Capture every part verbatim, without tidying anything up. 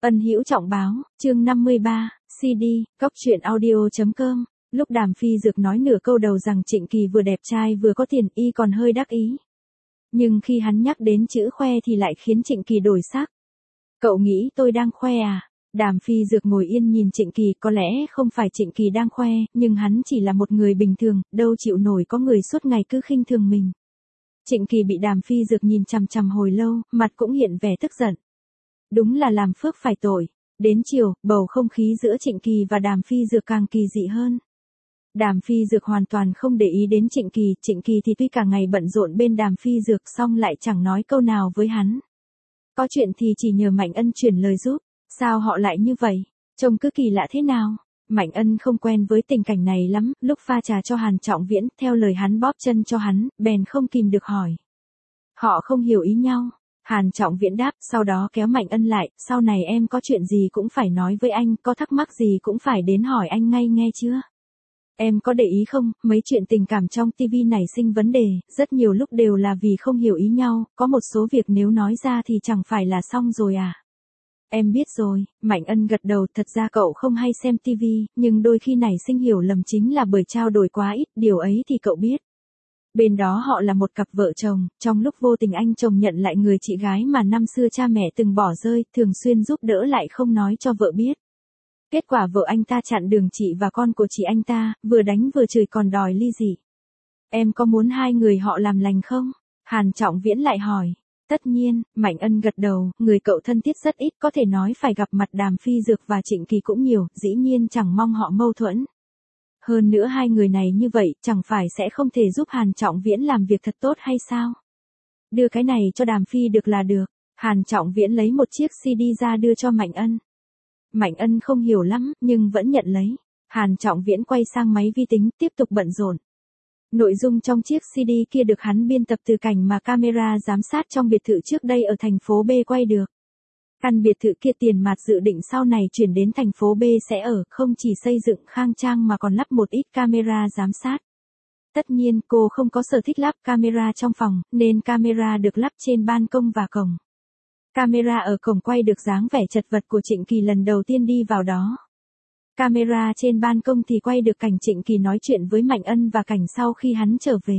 Ân Hữu Trọng báo, chương năm mươi ba, xê đê, cóc truyện audio chấm com. Lúc Đàm Phi Dược nói nửa câu đầu rằng Trịnh Kỳ vừa đẹp trai vừa có tiền, y còn hơi đắc ý. Nhưng khi hắn nhắc đến chữ khoe thì lại khiến Trịnh Kỳ đổi sắc. Cậu nghĩ tôi đang khoe à? Đàm Phi Dược ngồi yên nhìn Trịnh Kỳ, có lẽ không phải Trịnh Kỳ đang khoe, nhưng hắn chỉ là một người bình thường, đâu chịu nổi có người suốt ngày cứ khinh thường mình. Trịnh Kỳ bị Đàm Phi Dược nhìn chằm chằm hồi lâu, mặt cũng hiện vẻ tức giận. Đúng là làm phước phải tội. Đến chiều, bầu không khí giữa Trịnh Kỳ và Đàm Phi Dược càng kỳ dị hơn. Đàm Phi Dược hoàn toàn không để ý đến Trịnh Kỳ, Trịnh Kỳ thì tuy cả ngày bận rộn bên Đàm Phi Dược xong lại chẳng nói câu nào với hắn. Có chuyện thì chỉ nhờ Mạnh Ân chuyển lời giúp, sao họ lại như vậy, trông cứ kỳ lạ thế nào. Mạnh Ân không quen với tình cảnh này lắm, lúc pha trà cho Hàn Trọng Viễn, theo lời hắn bóp chân cho hắn, bèn không kìm được hỏi. Họ không hiểu ý nhau. Hàn Trọng Viễn đáp, sau đó kéo Mạnh Ân lại, sau này em có chuyện gì cũng phải nói với anh, có thắc mắc gì cũng phải đến hỏi anh ngay nghe chưa? Em có để ý không, mấy chuyện tình cảm trong tivi nảy sinh vấn đề, rất nhiều lúc đều là vì không hiểu ý nhau, có một số việc nếu nói ra thì chẳng phải là xong rồi à? Em biết rồi, Mạnh Ân gật đầu, thật ra cậu không hay xem tivi, nhưng đôi khi nảy sinh hiểu lầm chính là bởi trao đổi quá ít, điều ấy thì cậu biết. Bên đó họ là một cặp vợ chồng, trong lúc vô tình anh chồng nhận lại người chị gái mà năm xưa cha mẹ từng bỏ rơi, thường xuyên giúp đỡ lại không nói cho vợ biết. Kết quả vợ anh ta chặn đường chị và con của chị anh ta, vừa đánh vừa chửi còn đòi ly dị. Em có muốn hai người họ làm lành không? Hàn Trọng Viễn lại hỏi. Tất nhiên, Mạnh Ân gật đầu, người cậu thân thiết rất ít, có thể nói phải gặp mặt Đàm Phi Dược và Trịnh Kỳ cũng nhiều, dĩ nhiên chẳng mong họ mâu thuẫn. Hơn nữa hai người này như vậy, chẳng phải sẽ không thể giúp Hàn Trọng Viễn làm việc thật tốt hay sao? Đưa cái này cho Đàm Phi được là được. Hàn Trọng Viễn lấy một chiếc xê đê ra đưa cho Mạnh Ân. Mạnh Ân không hiểu lắm, nhưng vẫn nhận lấy. Hàn Trọng Viễn quay sang máy vi tính, tiếp tục bận rộn. Nội dung trong chiếc xê đê kia được hắn biên tập từ cảnh mà camera giám sát trong biệt thự trước đây ở thành phố B quay được. Căn biệt thự kia Tiền Mạt dự định sau này chuyển đến thành phố B sẽ ở, không chỉ xây dựng khang trang mà còn lắp một ít camera giám sát. Tất nhiên cô không có sở thích lắp camera trong phòng, nên camera được lắp trên ban công và cổng. Camera ở cổng quay được dáng vẻ chật vật của Trịnh Kỳ lần đầu tiên đi vào đó. Camera trên ban công thì quay được cảnh Trịnh Kỳ nói chuyện với Mạnh Ân và cảnh sau khi hắn trở về.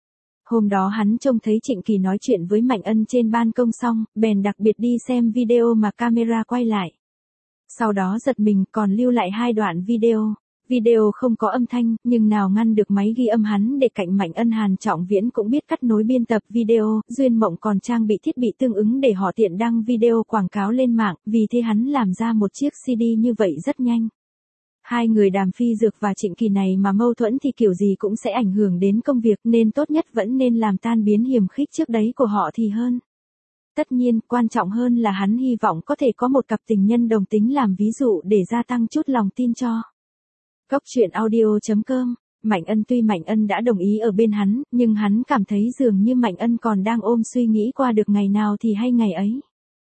Hôm đó hắn trông thấy Trịnh Kỳ nói chuyện với Mạnh Ân trên ban công xong, bèn đặc biệt đi xem video mà camera quay lại. Sau đó giật mình còn lưu lại hai đoạn video. Video không có âm thanh, nhưng nào ngăn được máy ghi âm hắn để cạnh Mạnh Ân. Hàn Trọng Viễn cũng biết cắt nối biên tập video, Duyên Mộng còn trang bị thiết bị tương ứng để họ tiện đăng video quảng cáo lên mạng, vì thế hắn làm ra một chiếc xê đê như vậy rất nhanh. Hai người Đàm Phi Dược và Trịnh Kỳ này mà mâu thuẫn thì kiểu gì cũng sẽ ảnh hưởng đến công việc, nên tốt nhất vẫn nên làm tan biến hiềm khích trước đấy của họ thì hơn. Tất nhiên, quan trọng hơn là hắn hy vọng có thể có một cặp tình nhân đồng tính làm ví dụ để gia tăng chút lòng tin cho. Cóc truyện audio chấm com. Mạnh Ân tuy Mạnh Ân đã đồng ý ở bên hắn, nhưng hắn cảm thấy dường như Mạnh Ân còn đang ôm suy nghĩ qua được ngày nào thì hay ngày ấy.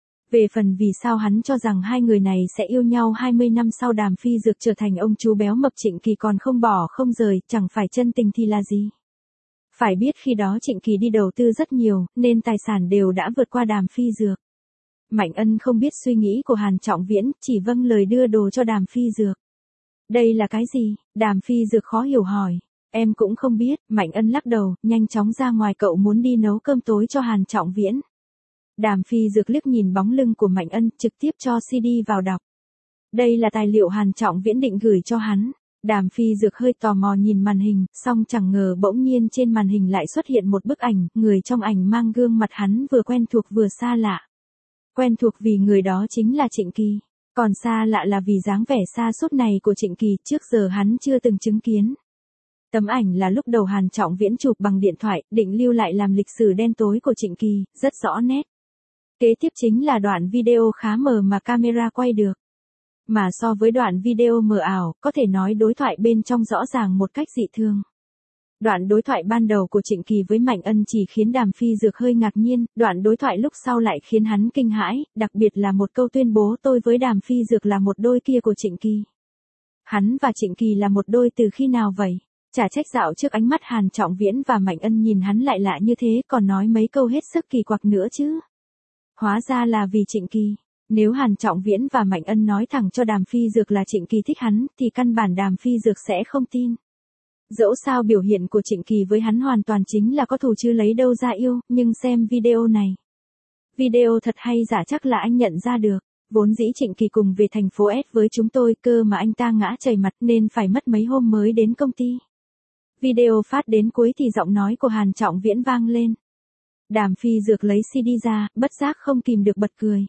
Về phần vì sao hắn cho rằng hai người này sẽ yêu nhau hai mươi năm sau Đàm Phi Dược trở thành ông chú béo mập Trịnh Kỳ còn không bỏ không rời, chẳng phải chân tình thì là gì. Phải biết khi đó Trịnh Kỳ đi đầu tư rất nhiều, nên tài sản đều đã vượt qua Đàm Phi Dược. Mạnh Ân không biết suy nghĩ của Hàn Trọng Viễn, chỉ vâng lời đưa đồ cho Đàm Phi Dược. Đây là cái gì? Đàm Phi Dược khó hiểu hỏi. Em cũng không biết, Mạnh Ân lắc đầu, nhanh chóng ra ngoài, cậu muốn đi nấu cơm tối cho Hàn Trọng Viễn. Đàm Phi Dược liếc nhìn bóng lưng của Mạnh Ân, trực tiếp cho xê đê vào đọc. Đây là tài liệu Hàn Trọng Viễn định gửi cho hắn. Đàm Phi Dược hơi tò mò nhìn màn hình, song chẳng ngờ bỗng nhiên trên màn hình lại xuất hiện một bức ảnh, người trong ảnh mang gương mặt hắn vừa quen thuộc vừa xa lạ. Quen thuộc vì người đó chính là Trịnh Kỳ, còn xa lạ là vì dáng vẻ sa sút này của Trịnh Kỳ trước giờ hắn chưa từng chứng kiến. Tấm ảnh là lúc đầu Hàn Trọng Viễn chụp bằng điện thoại, định lưu lại làm lịch sử đen tối của Trịnh Kỳ, rất rõ nét. Kế tiếp chính là đoạn video khá mờ mà camera quay được. Mà so với đoạn video mờ ảo, có thể nói đối thoại bên trong rõ ràng một cách dị thường. Đoạn đối thoại ban đầu của Trịnh Kỳ với Mạnh Ân chỉ khiến Đàm Phi Dược hơi ngạc nhiên, đoạn đối thoại lúc sau lại khiến hắn kinh hãi, đặc biệt là một câu tuyên bố tôi với Đàm Phi Dược là một đôi kia của Trịnh Kỳ. Hắn và Trịnh Kỳ là một đôi từ khi nào vậy? Chả trách dạo trước ánh mắt Hàn Trọng Viễn và Mạnh Ân nhìn hắn lại lạ như thế, còn nói mấy câu hết sức kỳ quặc nữa chứ. Hóa ra là vì Trịnh Kỳ. Nếu Hàn Trọng Viễn và Mạnh Ân nói thẳng cho Đàm Phi Dược là Trịnh Kỳ thích hắn, thì căn bản Đàm Phi Dược sẽ không tin. Dẫu sao biểu hiện của Trịnh Kỳ với hắn hoàn toàn chính là có thù chứ lấy đâu ra yêu, nhưng xem video này. Video thật hay giả chắc là anh nhận ra được. Vốn dĩ Trịnh Kỳ cùng về thành phố S với chúng tôi cơ mà anh ta ngã chảy mặt nên phải mất mấy hôm mới đến công ty. Video phát đến cuối thì giọng nói của Hàn Trọng Viễn vang lên. Đàm Phi Dược lấy xê đê ra, bất giác không kìm được bật cười.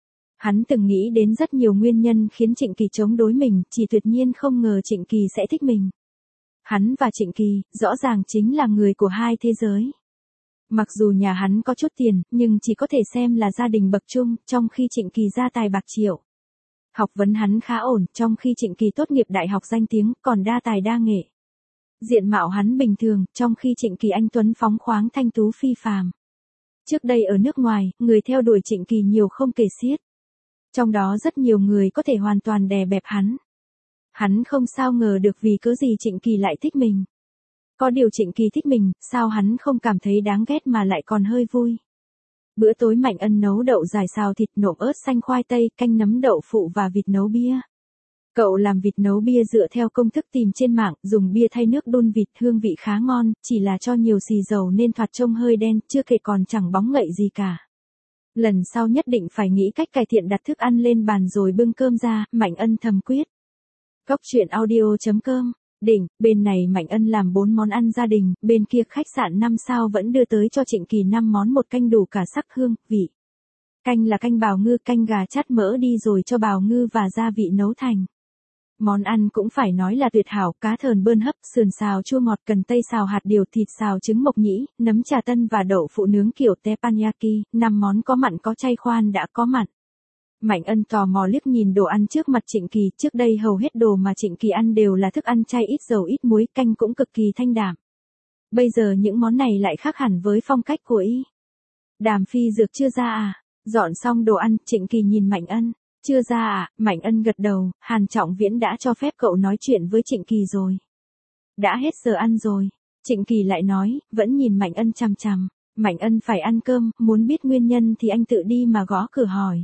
Hắn từng nghĩ đến rất nhiều nguyên nhân khiến Trịnh Kỳ chống đối mình, chỉ tuyệt nhiên không ngờ Trịnh Kỳ sẽ thích mình. Hắn và Trịnh Kỳ, rõ ràng chính là người của hai thế giới. Mặc dù nhà hắn có chút tiền, nhưng chỉ có thể xem là gia đình bậc trung, trong khi Trịnh Kỳ gia tài bạc triệu. Học vấn hắn khá ổn, trong khi Trịnh Kỳ tốt nghiệp đại học danh tiếng, còn đa tài đa nghệ. Diện mạo hắn bình thường, trong khi Trịnh Kỳ anh tuấn phóng khoáng thanh tú phi phàm. Trước đây ở nước ngoài, người theo đuổi Trịnh Kỳ nhiều không kể xiết. Trong đó rất nhiều người có thể hoàn toàn đè bẹp hắn. Hắn không sao ngờ được vì cớ gì Trịnh Kỳ lại thích mình. Có điều Trịnh Kỳ thích mình, sao hắn không cảm thấy đáng ghét mà lại còn hơi vui. Bữa tối Mạnh Ân nấu đậu dài xào thịt nộm ớt xanh khoai tây, canh nấm đậu phụ và vịt nấu bia. Cậu làm vịt nấu bia dựa theo công thức tìm trên mạng, dùng bia thay nước đun vịt, hương vị khá ngon, chỉ là cho nhiều xì dầu nên thoạt trông hơi đen, chưa kể còn chẳng bóng ngậy gì cả. Lần sau nhất định phải nghĩ cách cải thiện đặt thức ăn lên bàn rồi bưng cơm ra, Mạnh Ân thầm quyết. Cóc truyện audio chấm com, đỉnh, bên này Mạnh Ân làm bốn món ăn gia đình, bên kia khách sạn năm sao vẫn đưa tới cho Trịnh Kỳ năm món một canh đủ cả sắc hương, vị. Canh là canh bào ngư, canh gà chát mỡ đi rồi cho bào ngư và gia vị nấu thành. Món ăn cũng phải nói là tuyệt hảo, cá thờn bơn hấp, sườn xào chua ngọt, cần tây xào hạt điều, thịt xào trứng mộc nhĩ, nấm trà tân và đậu phụ nướng kiểu teppanyaki, năm món có mặn có chay, khoan đã có mặn. Mạnh Ân tò mò liếc nhìn đồ ăn trước mặt Trịnh Kỳ, trước đây hầu hết đồ mà Trịnh Kỳ ăn đều là thức ăn chay ít dầu ít muối, canh cũng cực kỳ thanh đạm. Bây giờ những món này lại khác hẳn với phong cách của y. Đàm Phi Dược chưa ra à? Dọn xong đồ ăn, Trịnh Kỳ nhìn Mạnh Ân. Chưa ra à? Mạnh Ân gật đầu, Hàn Trọng Viễn đã cho phép cậu nói chuyện với Trịnh Kỳ rồi. Đã hết giờ ăn rồi. Trịnh Kỳ lại nói, vẫn nhìn Mạnh Ân chằm chằm. Mạnh Ân phải ăn cơm, muốn biết nguyên nhân thì anh tự đi mà gõ cửa hỏi.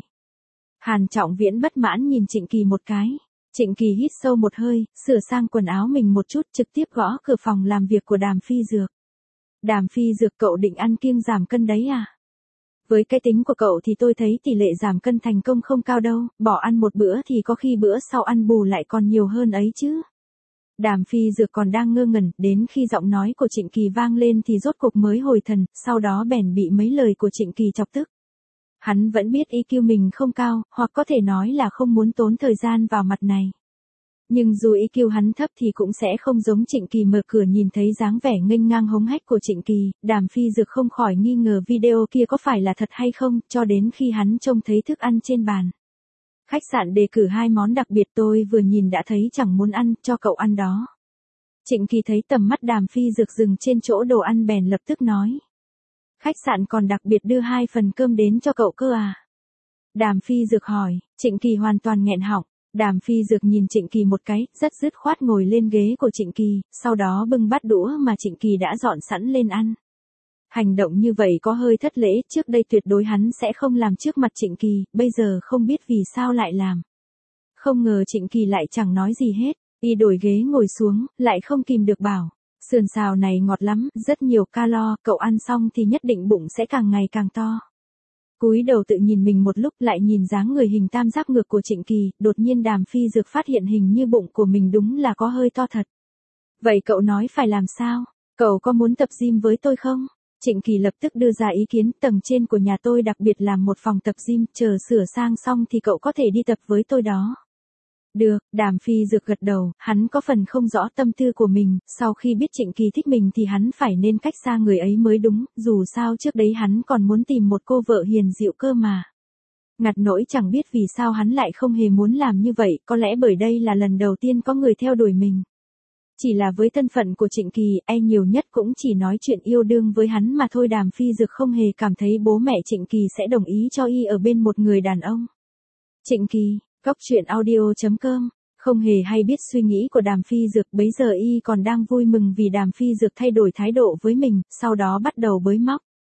Hàn Trọng Viễn bất mãn nhìn Trịnh Kỳ một cái. Trịnh Kỳ hít sâu một hơi, sửa sang quần áo mình một chút, trực tiếp gõ cửa phòng làm việc của Đàm Phi Dược. Đàm Phi Dược, cậu định ăn kiêng giảm cân đấy à? Với cái tính của cậu thì tôi thấy tỷ lệ giảm cân thành công không cao đâu, bỏ ăn một bữa thì có khi bữa sau ăn bù lại còn nhiều hơn ấy chứ. Đàm Phi Dược còn đang ngơ ngẩn, đến khi giọng nói của Trịnh Kỳ vang lên thì rốt cuộc mới hồi thần, sau đó bèn bị mấy lời của Trịnh Kỳ chọc tức. Hắn vẫn biết i kiu mình không cao, hoặc có thể nói là không muốn tốn thời gian vào mặt này. Nhưng dù i kiu hắn thấp thì cũng sẽ không giống Trịnh Kỳ. Mở cửa nhìn thấy dáng vẻ nghênh ngang hống hách của Trịnh Kỳ, Đàm Phi Dược không khỏi nghi ngờ video kia có phải là thật hay không, cho đến khi hắn trông thấy thức ăn trên bàn. Khách sạn đề cử hai món đặc biệt, tôi vừa nhìn đã thấy chẳng muốn ăn, cho cậu ăn đó. Trịnh Kỳ thấy tầm mắt Đàm Phi Dược dừng trên chỗ đồ ăn bèn lập tức nói. Khách sạn còn đặc biệt đưa hai phần cơm đến cho cậu cơ à? Đàm Phi Dược hỏi, Trịnh Kỳ hoàn toàn nghẹn họng. Đàm Phi Dược nhìn Trịnh Kỳ một cái, rất dứt khoát ngồi lên ghế của Trịnh Kỳ, sau đó bưng bát đũa mà Trịnh Kỳ đã dọn sẵn lên ăn. Hành động như vậy có hơi thất lễ, trước đây tuyệt đối hắn sẽ không làm trước mặt Trịnh Kỳ, bây giờ không biết vì sao lại làm. Không ngờ Trịnh Kỳ lại chẳng nói gì hết, y đổi ghế ngồi xuống, lại không kìm được bảo. Sườn xào này ngọt lắm, rất nhiều calo, cậu ăn xong thì nhất định bụng sẽ càng ngày càng to. Cúi đầu tự nhìn mình một lúc, lại nhìn dáng người hình tam giác ngược của Trịnh Kỳ, đột nhiên Đàm Phi Dược phát hiện hình như bụng của mình đúng là có hơi to thật. Vậy cậu nói phải làm sao? Cậu có muốn tập gym với tôi không? Trịnh Kỳ lập tức đưa ra ý kiến, tầng trên của nhà tôi đặc biệt làm một phòng tập gym, chờ sửa sang xong thì cậu có thể đi tập với tôi đó. Được, Đàm Phi Dược gật đầu, hắn có phần không rõ tâm tư của mình, sau khi biết Trịnh Kỳ thích mình thì hắn phải nên cách xa người ấy mới đúng, dù sao trước đấy hắn còn muốn tìm một cô vợ hiền dịu cơ mà. Ngặt nỗi chẳng biết vì sao hắn lại không hề muốn làm như vậy, có lẽ bởi đây là lần đầu tiên có người theo đuổi mình. Chỉ là với thân phận của Trịnh Kỳ, e nhiều nhất cũng chỉ nói chuyện yêu đương với hắn mà thôi. Đàm Phi Dược không hề cảm thấy bố mẹ Trịnh Kỳ sẽ đồng ý cho y ở bên một người đàn ông. Trịnh Kỳ, cóc truyện audio chấm com, không hề hay biết suy nghĩ của Đàm Phi Dược, bấy giờ y còn đang vui mừng vì Đàm Phi Dược thay đổi thái độ với mình, sau đó bắt đầu bới móc.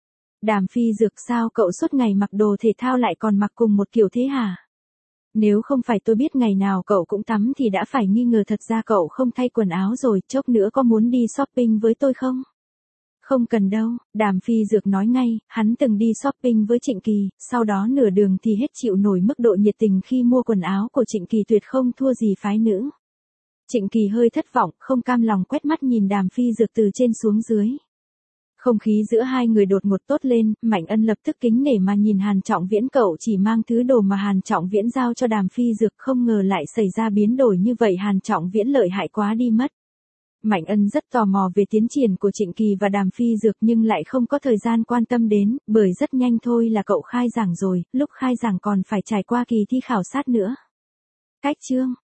Đàm Phi Dược sao cậu suốt ngày mặc đồ thể thao lại còn mặc cùng một kiểu thế hả? Nếu không phải tôi biết ngày nào cậu cũng tắm thì đã phải nghi ngờ thật ra cậu không thay quần áo rồi, chốc nữa có muốn đi shopping với tôi không? Không cần đâu, Đàm Phi Dược nói ngay, hắn từng đi shopping với Trịnh Kỳ, sau đó nửa đường thì hết chịu nổi mức độ nhiệt tình khi mua quần áo của Trịnh Kỳ tuyệt không thua gì phái nữ. Trịnh Kỳ hơi thất vọng, không cam lòng quét mắt nhìn Đàm Phi Dược từ trên xuống dưới. Không khí giữa hai người đột ngột tốt lên, Mạnh Ân lập tức kính nể mà nhìn Hàn Trọng Viễn, cậu chỉ mang thứ đồ mà Hàn Trọng Viễn giao cho Đàm Phi Dược, không ngờ lại xảy ra biến đổi như vậy, Hàn Trọng Viễn lợi hại quá đi mất. Mạnh Ân rất tò mò về tiến triển của Trịnh Kỳ và Đàm Phi Dược nhưng lại không có thời gian quan tâm đến, bởi rất nhanh thôi là cậu khai giảng rồi, lúc khai giảng còn phải trải qua kỳ thi khảo sát nữa. Cách chương